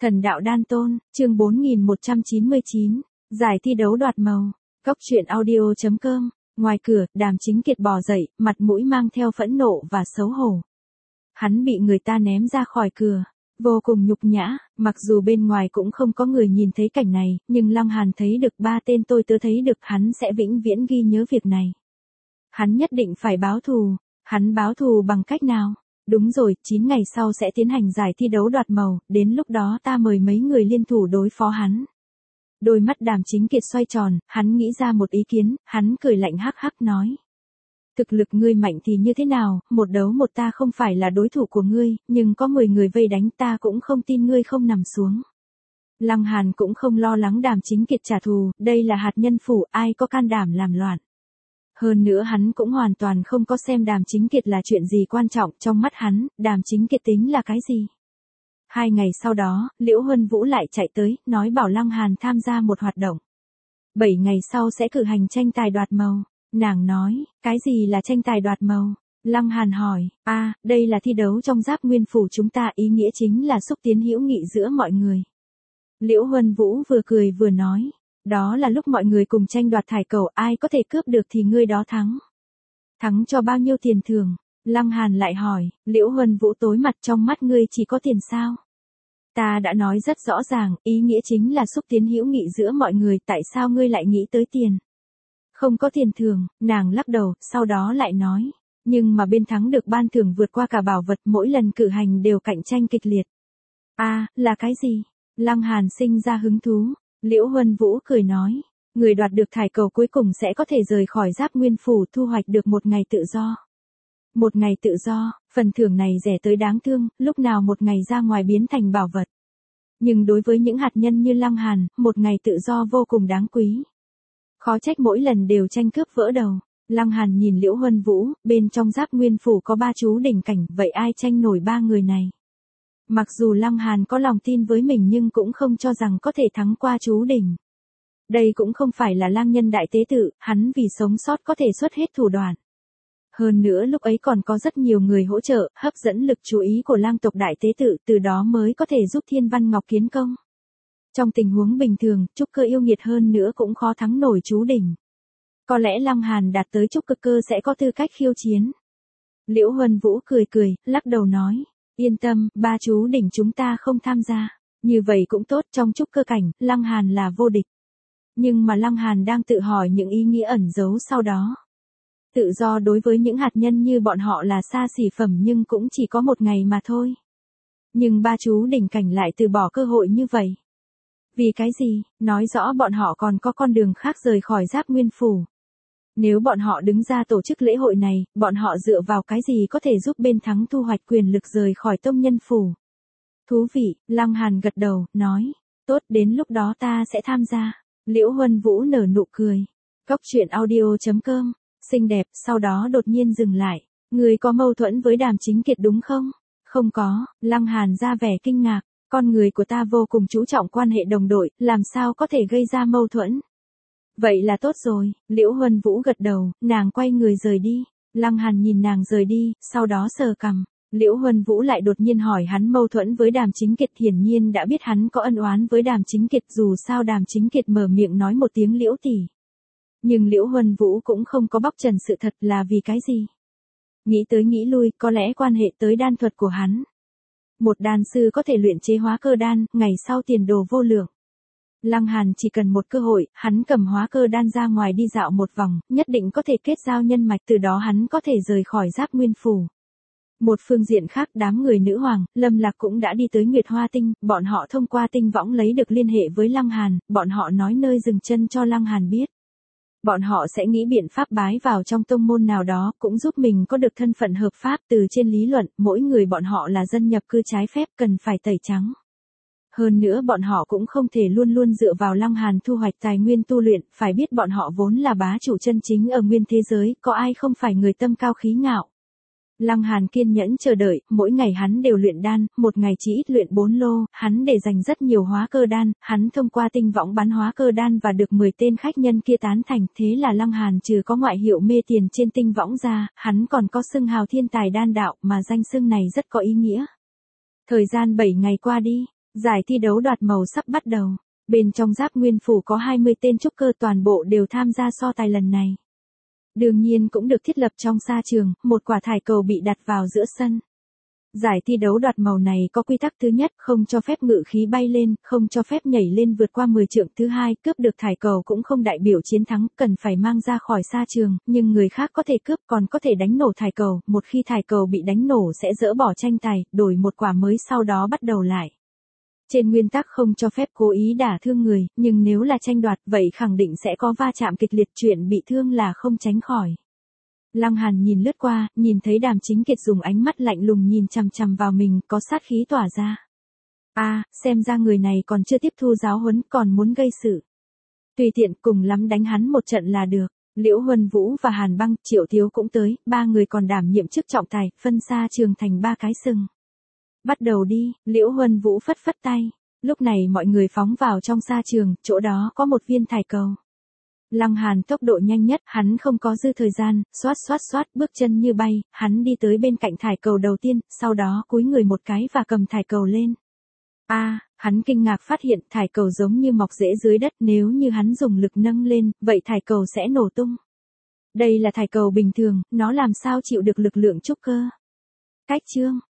Thần đạo đan tôn, chương 4199, giải thi đấu đoạt màu. Cốc truyện audio.com. Ngoài cửa, Đàm Chính Kiệt bò dậy, mặt mũi mang theo phẫn nộ và xấu hổ. Hắn bị người ta ném ra khỏi cửa, vô cùng nhục nhã, mặc dù bên ngoài cũng không có người nhìn thấy cảnh này, nhưng Lăng Hàn thấy được ba tên tôi tớ thấy được hắn sẽ vĩnh viễn ghi nhớ việc này. Hắn nhất định phải báo thù, hắn báo thù bằng cách nào? Đúng rồi, 9 ngày sau sẽ tiến hành giải thi đấu đoạt màu, đến lúc đó ta mời mấy người liên thủ đối phó hắn. Đôi mắt Đàm Chính Kiệt xoay tròn, hắn nghĩ ra một ý kiến, hắn cười lạnh hắc hắc nói. Thực lực ngươi mạnh thì như thế nào, một đấu một ta không phải là đối thủ của ngươi, nhưng có 10 người vây đánh ta cũng không tin ngươi không nằm xuống. Lăng Hàn cũng không lo lắng Đàm Chính Kiệt trả thù, đây là hạt nhân phủ, ai có can đảm làm loạn. Hơn nữa hắn cũng hoàn toàn không có xem Đàm Chính Kiệt là chuyện gì quan trọng, trong mắt hắn, Đàm Chính Kiệt tính là cái gì. 2 ngày sau đó, Liễu Huân Vũ lại chạy tới, nói bảo Lăng Hàn tham gia một hoạt động. 7 ngày sau sẽ cử hành tranh tài đoạt màu. Nàng nói, cái gì là tranh tài đoạt màu? Lăng Hàn hỏi, đây là thi đấu trong Giáp Nguyên Phủ chúng ta, ý nghĩa chính là xúc tiến hữu nghị giữa mọi người. Liễu Huân Vũ vừa cười vừa nói. Đó là lúc mọi người cùng tranh đoạt thải cầu, ai có thể cướp được thì người đó thắng. Thắng cho bao nhiêu tiền thưởng? Lăng Hàn lại hỏi, Liễu Huân Vũ tối mặt, trong mắt ngươi chỉ có tiền sao? Ta đã nói rất rõ ràng, ý nghĩa chính là xúc tiến hữu nghị giữa mọi người, tại sao ngươi lại nghĩ tới tiền? Không có tiền thưởng, nàng lắc đầu, sau đó lại nói, nhưng mà bên thắng được ban thưởng vượt qua cả bảo vật, mỗi lần cử hành đều cạnh tranh kịch liệt. Là cái gì? Lăng Hàn sinh ra hứng thú. Liễu Huân Vũ cười nói, người đoạt được thải cầu cuối cùng sẽ có thể rời khỏi Giáp Nguyên Phủ, thu hoạch được một ngày tự do. Một ngày tự do, phần thưởng này rẻ tới đáng thương, lúc nào một ngày ra ngoài biến thành bảo vật. Nhưng đối với những hạt nhân như Lăng Hàn, một ngày tự do vô cùng đáng quý. Khó trách mỗi lần đều tranh cướp vỡ đầu. Lăng Hàn nhìn Liễu Huân Vũ, bên trong Giáp Nguyên Phủ có 3 chú đỉnh cảnh, vậy ai tranh nổi 3 người này? Mặc dù Lăng Hàn có lòng tin với mình nhưng cũng không cho rằng có thể thắng qua chú đỉnh. Đây cũng không phải là lang nhân đại tế tự, hắn vì sống sót có thể xuất hết thủ đoạn. Hơn nữa lúc ấy còn có rất nhiều người hỗ trợ, hấp dẫn lực chú ý của lang tộc đại tế tự, từ đó mới có thể giúp Thiên Văn Ngọc kiến công. Trong tình huống bình thường, trúc cơ yêu nghiệt hơn nữa cũng khó thắng nổi chú đỉnh. Có lẽ Lăng Hàn đạt tới trúc cơ sẽ có tư cách khiêu chiến. Liễu Huân Vũ cười cười, lắc đầu nói. Yên tâm, 3 chú đỉnh chúng ta không tham gia. Như vậy cũng tốt, trong trúc cơ cảnh, Lăng Hàn là vô địch. Nhưng mà Lăng Hàn đang tự hỏi những ý nghĩa ẩn giấu sau đó. Tự do đối với những hạt nhân như bọn họ là xa xỉ phẩm nhưng cũng chỉ có một ngày mà thôi. Nhưng 3 chú đỉnh cảnh lại từ bỏ cơ hội như vậy. Vì cái gì? Nói rõ bọn họ còn có con đường khác rời khỏi Giáp Nguyên Phủ. Nếu bọn họ đứng ra tổ chức lễ hội này, bọn họ dựa vào cái gì có thể giúp bên thắng thu hoạch quyền lực rời khỏi Tông Nhân Phủ? Thú vị, Lăng Hàn gật đầu, nói, tốt, đến lúc đó ta sẽ tham gia. Liễu Huân Vũ nở nụ cười. Cốc truyện audio.com, xinh đẹp, sau đó đột nhiên dừng lại. Người có mâu thuẫn với Đàm Chính Kiệt đúng không? Không có, Lăng Hàn ra vẻ kinh ngạc, con người của ta vô cùng chú trọng quan hệ đồng đội, làm sao có thể gây ra mâu thuẫn? Vậy là tốt rồi, Liễu Huân Vũ gật đầu, nàng quay người rời đi. Lăng Hàn nhìn nàng rời đi, sau đó sờ cằm. Liễu Huân Vũ lại đột nhiên hỏi hắn mâu thuẫn với Đàm Chính Kiệt, hiển nhiên đã biết hắn có ân oán với Đàm Chính Kiệt, dù sao Đàm Chính Kiệt mở miệng nói một tiếng Liễu tỷ. Nhưng Liễu Huân Vũ cũng không có bóc trần sự thật, là vì cái gì? Nghĩ tới nghĩ lui, có lẽ quan hệ tới đan thuật của hắn. Một đan sư có thể luyện chế hóa cơ đan, ngày sau tiền đồ vô lượng. Lăng Hàn chỉ cần một cơ hội, hắn cầm hóa cơ đan ra ngoài đi dạo một vòng, nhất định có thể kết giao nhân mạch, từ đó hắn có thể rời khỏi Giáp Nguyên Phủ. Một phương diện khác, đám người nữ hoàng, Lâm Lạc cũng đã đi tới Nguyệt Hoa Tinh, bọn họ thông qua tinh võng lấy được liên hệ với Lăng Hàn, bọn họ nói nơi dừng chân cho Lăng Hàn biết. Bọn họ sẽ nghĩ biện pháp bái vào trong tông môn nào đó, cũng giúp mình có được thân phận hợp pháp, từ trên lý luận, mỗi người bọn họ là dân nhập cư trái phép, cần phải tẩy trắng. Hơn nữa bọn họ cũng không thể luôn luôn dựa vào Lăng Hàn thu hoạch tài nguyên tu luyện, phải biết bọn họ vốn là bá chủ chân chính ở nguyên thế giới, có ai không phải người tâm cao khí ngạo. Lăng Hàn kiên nhẫn chờ đợi, mỗi ngày hắn đều luyện đan, một ngày chỉ ít luyện 4 lô, hắn để dành rất nhiều hóa cơ đan, hắn thông qua tinh võng bán hóa cơ đan và được 10 tên khách nhân kia tán thành, thế là Lăng Hàn trừ có ngoại hiệu mê tiền trên tinh võng ra, hắn còn có xưng hào thiên tài đan đạo, mà danh xưng này rất có ý nghĩa. Thời gian 7 ngày qua đi, Giải thi đấu đoạt màu sắp bắt đầu. Bên trong Giáp Nguyên Phủ có 20 tên trúc cơ toàn bộ đều tham gia so tài lần này. Đương nhiên cũng được thiết lập trong sa trường, một quả thải cầu bị đặt vào giữa sân. Giải thi đấu đoạt màu này có quy tắc thứ nhất, không cho phép ngự khí bay lên, không cho phép nhảy lên vượt qua 10 trượng. Thứ hai, cướp được thải cầu cũng không đại biểu chiến thắng, cần phải mang ra khỏi sa trường, nhưng người khác có thể cướp còn có thể đánh nổ thải cầu, một khi thải cầu bị đánh nổ sẽ dỡ bỏ tranh tài, đổi một quả mới sau đó bắt đầu lại. Trên nguyên tắc không cho phép cố ý đả thương người, nhưng nếu là tranh đoạt vậy khẳng định sẽ có va chạm kịch liệt, chuyện bị thương là không tránh khỏi. Lăng Hàn nhìn lướt qua, nhìn thấy Đàm Chính Kiệt dùng ánh mắt lạnh lùng nhìn chằm chằm vào mình, có sát khí tỏa ra. Xem ra người này còn chưa tiếp thu giáo huấn, còn muốn gây sự. Tùy tiện, cùng lắm đánh hắn một trận là được. Liễu Huân Vũ và Hàn Băng, Triệu Thiếu cũng tới, ba người còn đảm nhiệm chức trọng tài, phân sa trường thành ba cái sừng. Bắt đầu đi, Liễu Huân Vũ phất phất tay. Lúc này mọi người phóng vào trong sa trường, chỗ đó có một viên thải cầu. Lăng Hàn tốc độ nhanh nhất, hắn không có dư thời gian, xoát, bước chân như bay, hắn đi tới bên cạnh thải cầu đầu tiên, sau đó cúi người một cái và cầm thải cầu lên. Hắn kinh ngạc phát hiện thải cầu giống như mọc rễ dưới đất, nếu như hắn dùng lực nâng lên, vậy thải cầu sẽ nổ tung. Đây là thải cầu bình thường, nó làm sao chịu được lực lượng trúc cơ. Cách chương